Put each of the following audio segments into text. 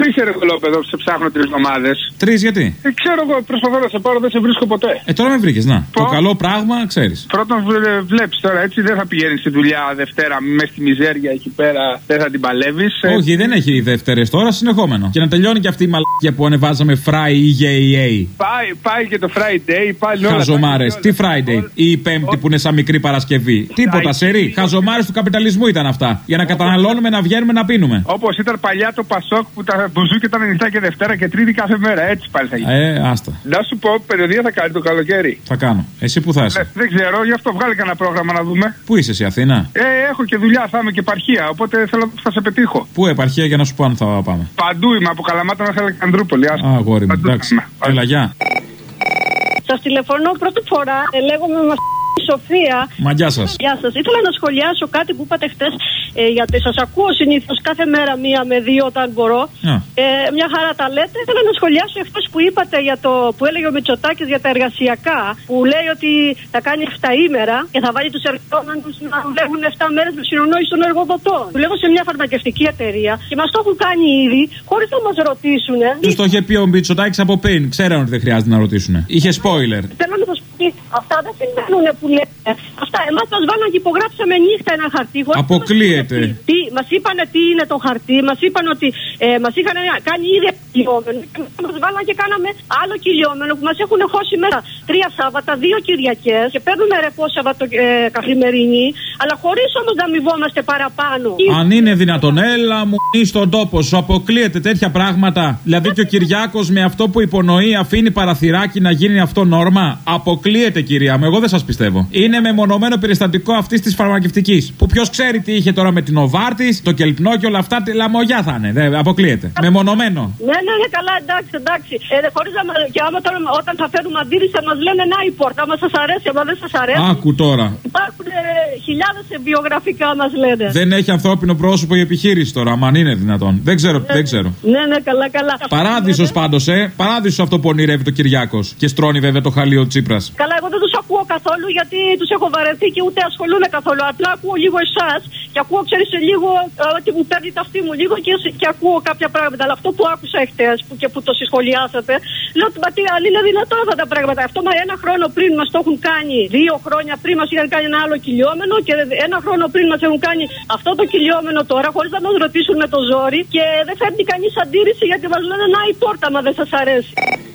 είσαι ρε κολόπεδο, σε ψάχνω 3 εβδομάδες. 3 γιατί? Ξέρω εγώ, προσπαθώ να σε πάρω, δεν σε βρίσκω ποτέ. Τώρα με βρήκες, να. Το καλό πράγμα, ξέρεις. Πρώτον, βλέπεις τώρα έτσι, δεν θα πηγαίνεις στη δουλειά Δευτέρα μέσα στη μιζέρια εκεί πέρα, δεν θα την παλεύεις. Όχι, δεν έχει Δευτέρες τώρα, συνεχόμενο. Και να τελειώνει και αυτή η μαλακία που ανεβάζαμε Friday. Πάει και το Friday, πάλι όλα. Χαζομάρες, τι Friday? Ή η Πέμπτη που είναι σαν μικρή Παρασκευή. Τίποτα, σερί. Χαζομάρες του καπιταλισμού ήταν αυτά. Για να καταναλώνουμε, να βγαίνουμε, να πίνουμε. Όπως ήταν παλιά το Πασόκ που τα μπουζούκια ήταν ανοιχτά και Δευτέρα και Τρίτη κάθε μέρα. Έτσι πάλι θα γίνει. Άστα. Να σου πω, περιοδία θα κάνει το καλοκαίρι. Θα κάνω. Εσύ που θα είσαι? Δεν ξέρω, γι' αυτό βγάλει κανένα πρόγραμμα να δούμε. Πού είσαι, εσύ, Αθήνα? Έχω και δουλειά, θα είμαι και επαρχία. Οπότε θέλω θα σε πετύχω. Πού επαρχία για να σου πω αν θα πάμε? Παντού είμαι, από Καλαμάτα μέχρι Αλεξανδρούπολη. Αγόρι μου, εντάξει. Έλα, γεια. Σας τηλεφωνώ πρώτη φορά, λέγομαι Σοφία. Μα γεια σας. Γεια σας. Ήθελα να σχολιάσω κάτι που είπατε χτες, γιατί σας ακούω συνήθως κάθε μέρα 1 με 2 όταν μπορώ. Μια χαρά τα λέτε. Ήθελα να σχολιάσω εχθές που είπατε για το που έλεγε ο Μητσοτάκης για τα εργασιακά. Που λέει ότι θα κάνει 7 ημέρα και θα βάλει τους εργαζόμενους να δουλεύουν 7 μέρες με συνεννόηση των εργοδοτών. Δουλεύω σε μια φαρμακευτική εταιρεία και μας το έχουν κάνει ήδη χωρίς να μας ρωτήσουν. Τους το είχε πει ο Μητσοτάκης από πριν. Ξέραν ότι δεν χρειάζεται να ρωτήσουν. Είχε spoiler. Θέλω να σας πει, αυτά δεν συμβαίνουν που λέτε. Αυτά εμάς μας βάλαν και υπογράψαμε νύχτα ένα χαρτί. Αποκλείεται. Μας είπανε τι είναι το χαρτί, μας είπαν ότι μας είχαν κάνει ήδη κυλιόμενο. Μας βάλαν και κάναμε άλλο κυλιόμενο που μας έχουν χώσει μέσα 3 Σάββατα, 2 Κυριακές και παίρνουμε ρεπό καθημερινή, αλλά χωρίς όμως να αμοιβόμαστε παραπάνω. Αν είναι δυνατόν, έλα μου στον τόπο σου, αποκλείεται τέτοια πράγματα. Δηλαδή και ο Κυριάκος με αυτό που υπονοεί αφήνει παραθυράκι να γίνει αυτό νόρμα. Αποκλείεται, κυρία μου, εγώ δεν σας πιστεύω. Είναι μεμονωμένο περιστατικό αυτής της φαρμακευτικής. Που ποιος ξέρει τι είχε τώρα με την Οβάρτης, το Κελπνό και όλα αυτά, λαμογιά θα είναι. Δεν αποκλείεται. Μεμονωμένο. Ναι, καλά, εντάξει. Χωρίς να και άμα τώρα όταν θα φέρουμε αντίρρηση θα μας λένε να η πόρτα, άμα σας αρέσει, άμα δεν σας αρέσει. Άκου τώρα. Υπάρχουν χιλιάδες βιογραφικά μας λένε. Δεν έχει ανθρώπινο πρόσωπο η επιχείρηση τώρα, αν είναι δυνατόν. Δεν ξέρω. Ναι, καλά. Παράδεισος πάντως, παράδεισος αυτό που ονειρεύει το Κυριάκος. Και στρώνει βέβαια το χαλί ο Τσίπρας. Καλά, εγώ δεν τους ακούω καθόλου γιατί τους έχω βαρεθεί και ούτε ασχολούμαι καθόλου. Απλά ακούω λίγο εσάς και ακούω, ξέρεις, λίγο ότι μου παίρνει τα αυτή μου λίγο και ακούω κάποια πράγματα. Αλλά αυτό που άκουσα εχθές που το συσχολιάσατε, λέω ότι αν είναι δυνατόν αυτά τα πράγματα. Αυτό μα 1 χρόνο πριν μας το έχουν κάνει, 2 χρόνια πριν μας είχαν κάνει ένα άλλο κυλιόμενο και 1 χρόνο πριν μας έχουν κάνει αυτό το κυλιόμενο τώρα, χωρίς να μας ρωτήσουν με το ζόρι και δεν φέρνει κανείς αντίρρηση γιατί μας λένε να η πόρτα, μα δεν σας αρέσει.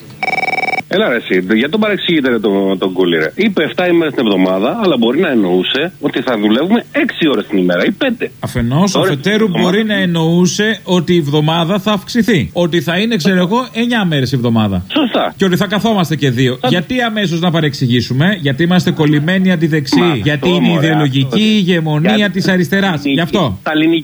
Έλα ρε εσύ, για τον παρεξηγείτε τον Κούλι ρε. Είπε 7 ημέρες την εβδομάδα, αλλά μπορεί να εννοούσε ότι θα δουλεύουμε 6 ώρες την ημέρα ή 5. Αφενός, αφετέρου μπορεί να εννοούσε ότι η εβδομάδα θα αυξηθεί. Ότι θα είναι, ξέρω εγώ, 9 μέρες η εβδομάδα. Σωστά. Και ότι θα καθόμαστε και 2. Γιατί αμέσως να παρεξηγήσουμε? Γιατί είμαστε κολλημένοι αντιδεξιοί. Γιατί είναι η ιδεολογική ηγεμονία της αριστεράς. Γι' αυτό.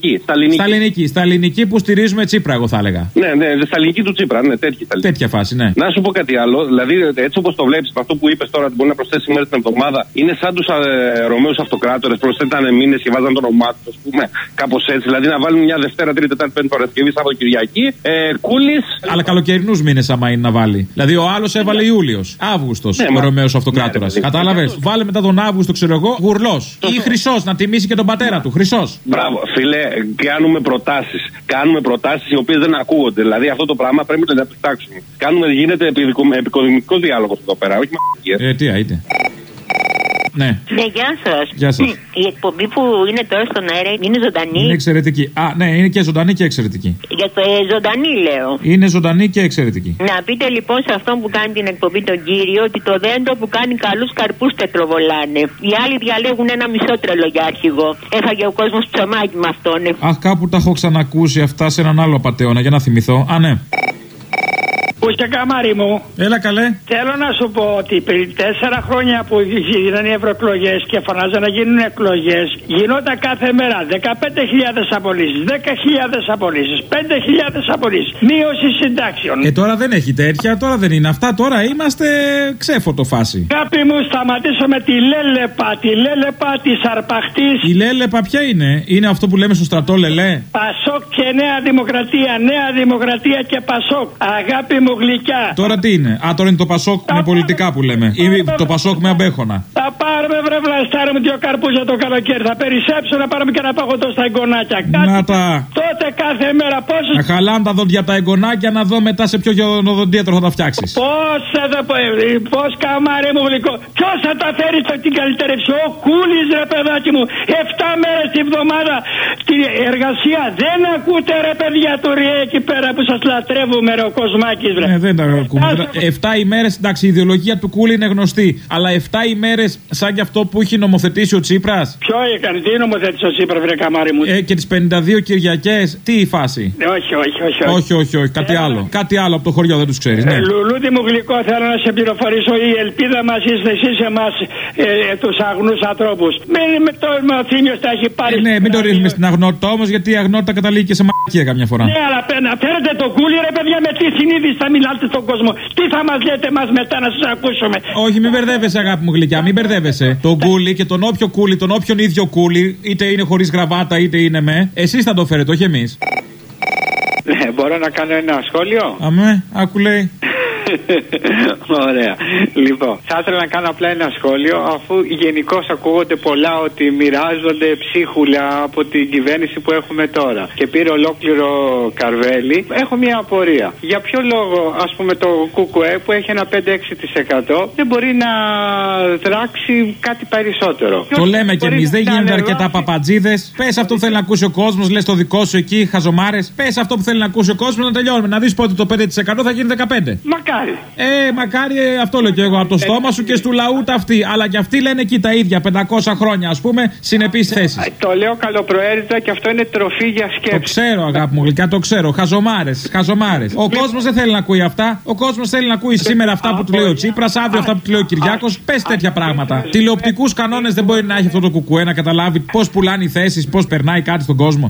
Στα ελληνική που στηρίζουμε Τσίπρα, εγώ θα έλεγα. Ναι, στα ελληνική του Τσίπρα, ναι, τέτοια φάση, ναι. Να σου πω κάτι άλλο. Δηλαδή, έτσι όπως το βλέπεις, αυτό που είπες τώρα, ότι μπορεί να προσθέσει μέρες την εβδομάδα, είναι σαν τους Ρωμαίους Αυτοκράτορες. Προσθέτανε μήνες και βάζαν το όνομά τους, ας πούμε, κάπως έτσι. Δηλαδή, να βάλουν μια Δευτέρα, Τρίτη, Τετάρτη, Πέμπτη, Παρασκευή, Σάββατο, Κυριακή. Κούλης. Αλλά καλοκαιρινούς μήνες, άμα είναι να βάλει. Δηλαδή, ο άλλος έβαλε Ιούλιος, Αύγουστος, ο Ρωμαίος Αυτοκράτορας. Κατάλαβες. Βάλε μετά τον Αύγουστο, ξέρω εγώ, Γουρλός. Ή Χρυσός, να τιμήσει και τον πατέρα του. Χρυσός. Μπράβο, φίλε, κάνουμε προτάσεις. Κάνουμε προτάσεις οι οποίες δεν ακούγονται. Δηλαδή, αυτό το πράγμα πρέπει να το κοιτάξουμε. Γίνεται επικοδομητικός διάλογος εδώ πέρα, όχι μαγικές. Τι άιτε. Ναι. Ναι, γεια σας. Η εκπομπή που είναι τώρα στον αέρα είναι ζωντανή. Είναι εξαιρετική. Ναι, είναι και ζωντανή και εξαιρετική. Για το ζωντανή λέω. Είναι ζωντανή και εξαιρετική. Να πείτε λοιπόν σε αυτόν που κάνει την εκπομπή τον κύριο ότι το δέντρο που κάνει καλούς καρπούς τετροβολάνε. Οι άλλοι διαλέγουν ένα μισό τρελό για αρχηγό. Έφαγε ο κόσμος ψωμάκι με αυτόν. Αχ, κάπου τα έχω ξανακούσει αυτά σε έναν άλλο απατεώνα, για να θυμηθώ. Ναι. Πούσια καμάρι μου. Έλα καλέ. Θέλω να σου πω ότι πριν 4 χρόνια που γίνανε οι ευρωεκλογές και φωνάζαν να γίνουν εκλογές, γινόταν κάθε μέρα 15.000 απολύσεις, 10.000 απολύσεις, 5.000 απολύσεις, μείωση συντάξεων. Τώρα δεν έχει τέτοια, τώρα δεν είναι αυτά, τώρα είμαστε ξέφωτο φάση. Κάποιοι μου σταματήσουμε τη λέλεπα της αρπαχτής. Η λέλεπα ποια είναι? Είναι αυτό που λέμε στο στρατό λελέ. Πασόκ και Νέα Δημοκρατία και Πασόκ. Αγάπη μου, γλυκιά. Τώρα τι είναι? Α, τώρα είναι το Πασόκ με πολιτικά που λέμε. Ή το Πασόκ με αμπέχωνα. Θα πάρουμε βρε βλαστάρι με 2 καρπούζια το καλοκαίρι. Θα περισσέψω να πάρουμε και ένα παγωτό στα εγγονάκια. Να τα. Τότε κάθε μέρα πόσο. Να χαλάνε τα δόντια τα εγγονάκια να δω μετά σε ποιο οδοντίατρο θα τα φτιάξει. Πώς καμάρι μου γλυκό. Ποιο θα τα φέρει την καλυτερεύση? Ο Κούλης ρε παιδάκι μου. 7 μέρες τη βδομάδα την εργασία. Δεν ακούτε ρε παιδιά του ΡΙΕ εκεί πέρα που σας λατρεύουμε ρε ο Κοσμάκης βρε. Δεν τα ακούμε. 7 ημέρες, εντάξει, η ιδεολογία του Κούλη είναι γνωστή. Αλλά 7 ημέρες σαν και αυτό που έχει νομοθετήσει ο Τσίπρας. Ποιο έκανε, τι νομοθέτησε ο Τσίπρας βρε καμάρι μου? Και τις 52 Κυριακές, τι η φάση? Όχι, κάτι άλλο. Κάτι άλλο από το χωριό, δεν τους ξέρεις. Ναι. Λουλούδι μου γλυκό, θέλω να σε πληροφορήσω. Η ελπίδα μας είστε εσείς εμάς, τους αγνούς ανθρώπους. Μην το Θήμιος τα έχει πάρει. Ναι, μην το ρίχνουμε στην αγνότητα όμως, γιατί η αγνότητα καταλήγει και σε μαλακία καμιά φορά. Ναι, αλλά να φέρετε τον Κούλι ρε παιδιά, με τι συνείδηση θα μιλάτε στον κόσμο? Τι θα μας λέτε μας μετά να σας ακούσουμε? Όχι, μην μπερδεύεσαι αγάπη μου γλυκιά, μην μπερδεύεσαι. Τον Κούλι και τον όποιο Κούλι, τον όποιον ίδιο Κούλι, είτε είναι χωρίς γραβάτα είτε είναι με, εσείς θα το φέρετε, όχι εμείς. Ναι, μπορώ να κάνω ένα σχόλιο? Αμέ, άκου λέει. Ωραία. Λοιπόν, θα ήθελα να κάνω απλά ένα σχόλιο, αφού γενικώς ακούγονται πολλά ότι μοιράζονται ψίχουλα από την κυβέρνηση που έχουμε τώρα και πήρε ολόκληρο καρβέλι. Έχω μια απορία. Για ποιο λόγο, ας πούμε, το ΚΚΕ που έχει ένα 5-6% δεν μπορεί να δράξει κάτι περισσότερο? Το λέμε κι εμείς, δεν γίνονται αρκετά παπατζίδες. Πες αυτό που θέλει να ακούσει ο κόσμος, λες το δικό σου εκεί, χαζομάρες. Πες αυτό που θέλει να ακούσει ο κόσμος, να τελειώνουμε. Να δεις πότε το 5% θα γίνει 15%. Μακάρι. Μακάρι, αυτό λέω κι εγώ. Από το στόμα σου και στου λαού τα αυτοί. Αλλά κι αυτοί λένε εκεί τα ίδια, 500 χρόνια, ας πούμε, συνεπείς θέσεις. Το λέω καλοπροαίρετα και αυτό είναι τροφή για σκέψη. Το ξέρω, αγάπη μου γλυκά, το ξέρω. Χαζομάρες. Ο κόσμος δεν θέλει να ακούει αυτά. Ο κόσμος θέλει να ακούει σήμερα αυτά που του λέει ο Τσίπρας, αύριο αυτά που του λέει ο Κυριάκος. Πες τέτοια πράγματα. Τηλεοπτικούς κανόνες δεν μπορεί να έχει αυτό το κουκουέ, να καταλάβει πώς πουλάνε οι θέσεις, πώς περνάει κάτι στον κόσμο.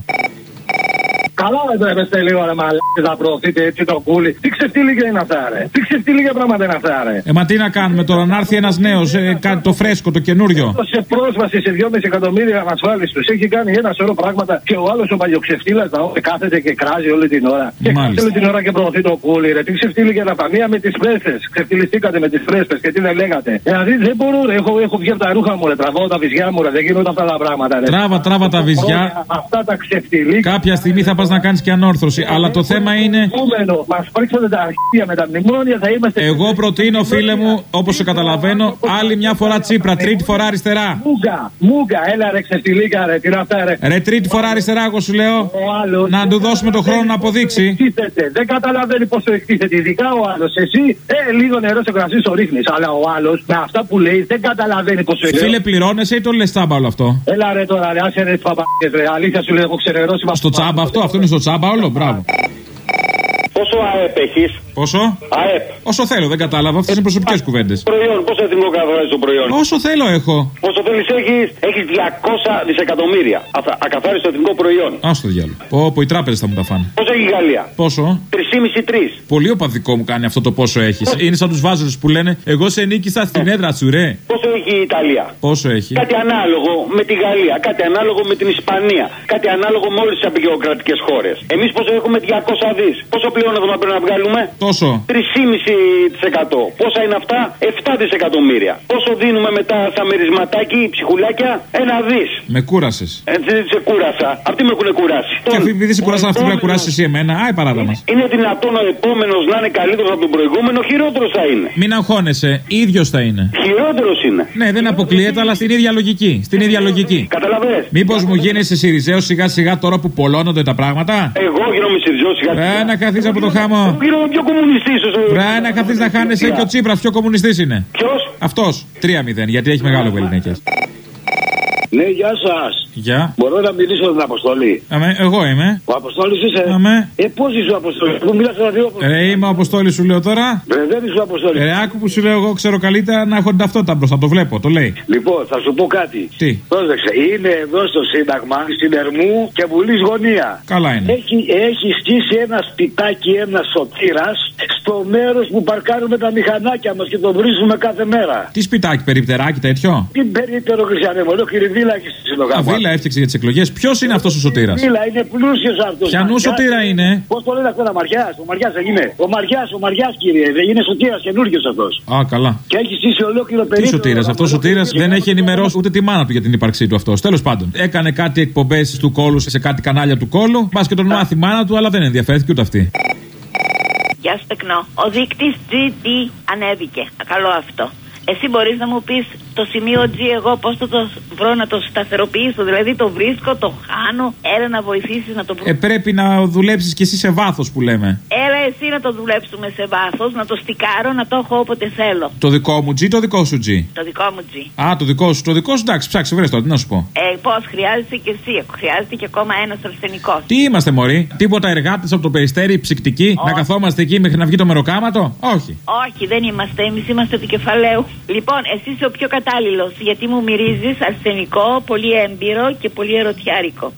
Καλά δεν τρέπεστε λίγο ρε μαλάκες να προωθείτε έτσι το Κούλι. Τι ξεφτύλιγε είναι αυτά ρε? Τι ξεφτύλιγε πράγματα είναι αυτά ρε? Μα τι να κάνουμε τώρα, να έρθει ένας νέος, το φρέσκο, το καινούριο. Σε πρόσβαση σε 2,5 εκατομμύρια ανασφάλιστους. Έχει κάνει ένα σωρό πράγματα και ο άλλος ο παλιοξεφτύλας κάθεται και κράζει όλη την ώρα. Και κάθεται όλη την ώρα και προωθεί το Κούλι ρε. Τι ξεφτύλιγε να παμία με τις πρέστες. Ξεφτυλιστήκατε με τις πρέστες και τι δεν λέγατε? Δηλαδή δεν μπορώ ρε. Έχω βγει από τα ρούχα μου ρε. Τραβάω τα βυζιά μου ρε. Δεν γίνονται αυτά τα πράγματα ρε. Τράβα τα βυζιά. Αυτά τα ξεφτυλίκα. Κάποια στιγμή θα να κάνεις και ανόρθωση. Αλλά το θέμα είναι. Μας πρίξατε τα αρχεία με τα μνημόνια, θα είμαστε. Εγώ προτείνω, φίλε μου, όπως σε καταλαβαίνω, άλλη μια φορά Τσίπρα, τρίτη φορά αριστερά. Μούγκα, έλα ρε ξεφτιλίκα ρε, τι είναι αυτά ρε. Ρε τρίτη φορά αριστερά, εγώ σου λέω. Να του δώσουμε το χρόνο να αποδείξει. Δεν καταλαβαίνει πόσο εκτίθεται, ειδικά ο άλλος. Εσύ, λίγο νερό σε κρασί το ρίχνεις. Αλλά ο άλλος με αυτά που λέει δεν καταλαβαίνει πόσο εκτίθεται. Φίλε, πληρώνεσαι ή το λες τσάμπα όλο αυτό? Έλα ρε τώρα, ρε, άσε ρε παπάκες ρε. Αλήθεια σου λέω, έχω ξενερώσει. Στο τσάμπα αυτό είναι στο τσάμπα όλο, μπράβο. Πόσο ΑΕΠ έχεις? Πόσο? ΑΕΠ. Όσο θέλω, δεν κατάλαβα. Αυτές είναι προσωπικές κουβέντες. Προϊόν, πόσο εθνικό καθαρίζει το προϊόν? Όσο θέλω έχω. Όσο θέλεις έχεις 200 δισεκατομμύρια. Ακαθάριστο εθνικό προϊόν. Άστο το διάλογο. Πω, οι τράπεζες θα μου τα φάνε. Πόσο έχει η Γαλλία? Πόσο? 3,5-3. Πολύ οπαδικό μου κάνει αυτό το πόσο έχεις. Είναι σαν τους βάζους που λένε εγώ σε νίκησα στην έδρα σου, ρε. Πόσο έχει η Ιταλία? Πόσο έχει? Κάτι ανάλογο με τη Γαλλία, κάτι ανάλογο με την Ισπανία, κάτι ανάλογο με όλες τις απεικιοκρατικές χώρες. Εμείς πόσο έχουμε? 200 δις. Πόσο πλεόνασμα πρέπει να βγάλουμε? Τόσο. 3,5%. Πόσα είναι αυτά? 7 δισεκατομμύρια. Πόσο δίνουμε μετά στα μερισματάκι, ψυχουλάκια? 1 δις. Με κούρασες. Έτσι σε κούρασα. Αυτοί με έχουν κουράσει. Και επειδή σε κουράσαν αυτοί, πρέπει να κουράσει εσύ εμένα. Άι παράτα μας. Είναι δυνατόν ο επόμενος να είναι καλύτερος από τον προηγούμενο? Χειρότερος θα είναι. Μην αγχώνεσαι, ίδιος θα είναι. Χειρότερος είναι. Ναι, δεν αποκλείεται, αλλά στην ίδια λογική. Καταλαβαίνεις. Μήπως μου γίνεσαι Συριζέος σιγά σιγά τώρα που πολλώνονται τα πράγματα? Εγώ γίνομαι Συριζέος σιγά σιγά. Να καθίσεις από το χάμο. Γίνομαι πιο κομμουνιστής. Να καθίσεις να χάνεσαι και ο Τσίπρας πιο κομμουνιστής είναι. Ποιος? Αυτός. 3-0, γιατί έχει μεγάλο βεληνίκες. Ναι, γεια σας. Γεια. Μπορώ να μιλήσω με την Αποστολή? Εγώ είμαι. Ο Αποστόλης είσαι? Πώς είσαι ο Αποστόλης? Μου μιλάς ένα δύο. Είμαι ο Αποστόλης, σου λέω τώρα. Δεν είσαι ο Αποστόλης. Άκου που σου λέω, εγώ ξέρω καλύτερα να έχω την ταυτότητα μπροστά. Το βλέπω, το λέει. Λοιπόν, θα σου πω κάτι. Τι? Πρόσεξε, είναι εδώ στο Σύνταγμα, στην Ερμού και Βουλής γωνία. Καλά είναι. Έχει στήσει ένα σπιτάκι, ένα σωτήρας, στο μέρος που παρκάρουμε τα μηχανάκια μας και το βρίσκουμε κάθε μέρα. Τι σπιτάκι, περιπτεράκι τέτοιο? Τι περίπτερο, Χριστιανέ μου, ολόκληρη βίλα έχει στη Συλλογά. Μίλα έφτιαξε για τις εκλογές. Ποιος είναι αυτός ο Σωτήρας? Μίλα, είναι πλούσιος αυτός. Ποιανού Σωτήρα είναι? Πώς το λένε αυτό, Μαριάς? Ο Μαριάς δεν είναι. Ο Μαριάς, κύριε, δεν είναι Σωτήρας, καινούργιος αυτός. Α, καλά. Και έχει στήσει ολόκληρο περίπτωση. Τι Σωτήρας? Αυτός ο Σωτήρας δεν έχει ενημερώσει ούτε τη μάνα του για την ύπαρξή του αυτός. Τέλος πάντων. Έκανε κάτι εκπομπές του κόλου σε κάτι κανάλια του κόλου. Πας και τον μάθει η μάνα του, αλλά δεν ενδιαφέρθηκε ούτε αυτή. Γεια σου, Τεκνό. Ο δείκτης GD ανέβηκε. Καλό αυτό. Εσύ μπορείς να μου πεις το σημείο G εγώ πώς θα το βρω να το σταθεροποιήσω? Δηλαδή το βρίσκω, το χάνω. Έλα να βοηθήσεις να το βρω. Πρέπει να δουλέψεις κι εσύ σε βάθος που λέμε. Έλα εσύ να το δουλέψουμε σε βάθος, να το στικάρω, να το έχω όποτε θέλω. Το δικό μου G, το δικό σου G. Το δικό μου G. Α, το δικό σου εντάξει, ψάξε, βρες τώρα, τι να σου πω. Πώς χρειάζεσαι κι εσύ, χρειάζεται και ακόμα ένας αρσενικός. Τι είμαστε, μωροί, τίποτα εργάτες από το Περιστέρι, ψυκτικοί, να καθόμαστε εκεί μέχρι να βγει το μεροκάματο? Όχι. Όχι, δεν είμαστε, εμείς είμαστε του κεφαλαίου. Λοιπόν, εσύ είσαι ο πιο κατάλληλος, γιατί μου μυρίζεις αρσενικό, πολύ έμπειρο και πολύ ερωτιάρικο.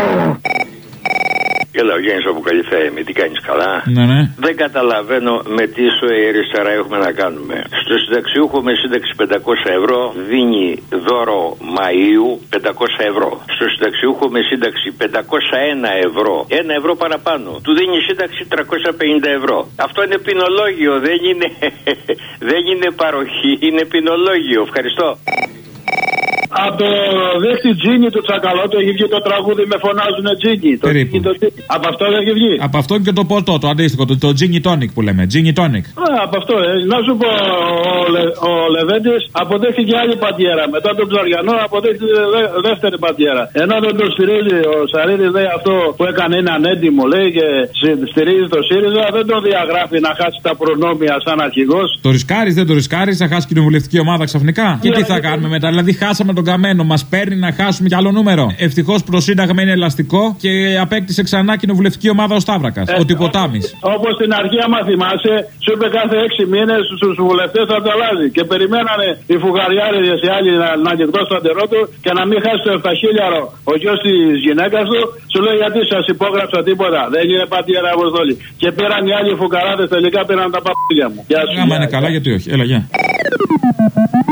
Έλα, ο Γιάννης από Καλυθέημη, τι κάνεις, καλά? Ναι. Δεν καταλαβαίνω με τι αριστερά έχουμε να κάνουμε. Στο συνταξιούχο με σύνταξη 500 ευρώ δίνει δώρο Μαΐου 500 ευρώ. Στο συνταξιούχο με σύνταξη 501 ευρώ, 1 ευρώ παραπάνω, του δίνει σύνταξη 350 ευρώ. Αυτό είναι ποινολόγιο, δεν είναι παροχή, είναι ποινολόγιο. Ευχαριστώ. Από το δέχτη Τζίνι του Τσακαλώτου έχει βγει το τραγούδι «Με φωνάζουνε Τζίνι». Από αυτό δεν έχει βγει. Από αυτό και το ποτό, το αντίστοιχο, το Τζίνι Τόνικ που λέμε. Τζίνι Τόνικ. Από αυτό, να σου πω, ο Λεβέντης αποδέχτηκε άλλη πατιέρα. Μετά τον Ψαριανό αποδέχτηκε δεύτερη πατιέρα. Ενώ δεν το στηρίζει ο Σαρίδης, λέει αυτό που έκανε είναι ανέντιμο, λέει, και στηρίζει το ΣΥΡΙΖΑ, δεν το διαγράφει να χάσει τα προνόμια σαν αρχηγός. Το ρισκάρεις, δεν το ρισκάρεις, θα χάσει κοινοβουλευτική ομάδα ξαφνικά. Και τι θα κάνουμε μετά, δηλαδή χάσαμε τον καμένο, μας παίρνει να χάσουμε κι άλλο νούμερο. Ευτυχώς προσύνταγμα είναι ελαστικό και απέκτησε ξανά κοινοβουλευτική ομάδα ο Σταύρακας, ο Τυποτάμης. Όπως στην αρχή, άμα θυμάσαι, σου είπε κάθε 6 μήνες στους βουλευτές θα το αλλάζει. Και περιμένανε οι φουγαριάριδες οι άλλοι να ανοιχτώ στο αντερό του και να μην χάσει το 7.000 ο γιος της γυναίκας του. Σου λέει γιατί σας υπόγραψα τίποτα. Δεν είναι πατιέρα αποστολή. Και πήραν οι άλλοι φουκαράδες, τελικά πήραν τα παππούλια μου. Άμα είναι καλά, γιατί όχι. Έλα, γεια.